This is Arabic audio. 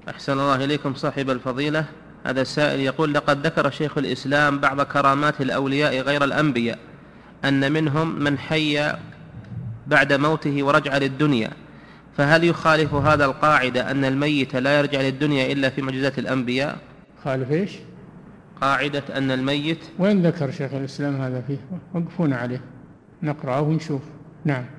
أحسن الله إليكم صاحب الفضيلة. هذا السائل يقول: لقد ذكر شيخ الإسلام بعض كرامات الأولياء غير الأنبياء، أن منهم من حي بعد موته ورجع للدنيا، فهل يخالف هذا القاعدة أن الميت لا يرجع للدنيا إلا في معجزات الأنبياء؟ خالف إيش؟ قاعدة أن الميت. وين ذكر شيخ الإسلام هذا فيه؟ وقفونا عليه نقرأه ونشوف. نعم.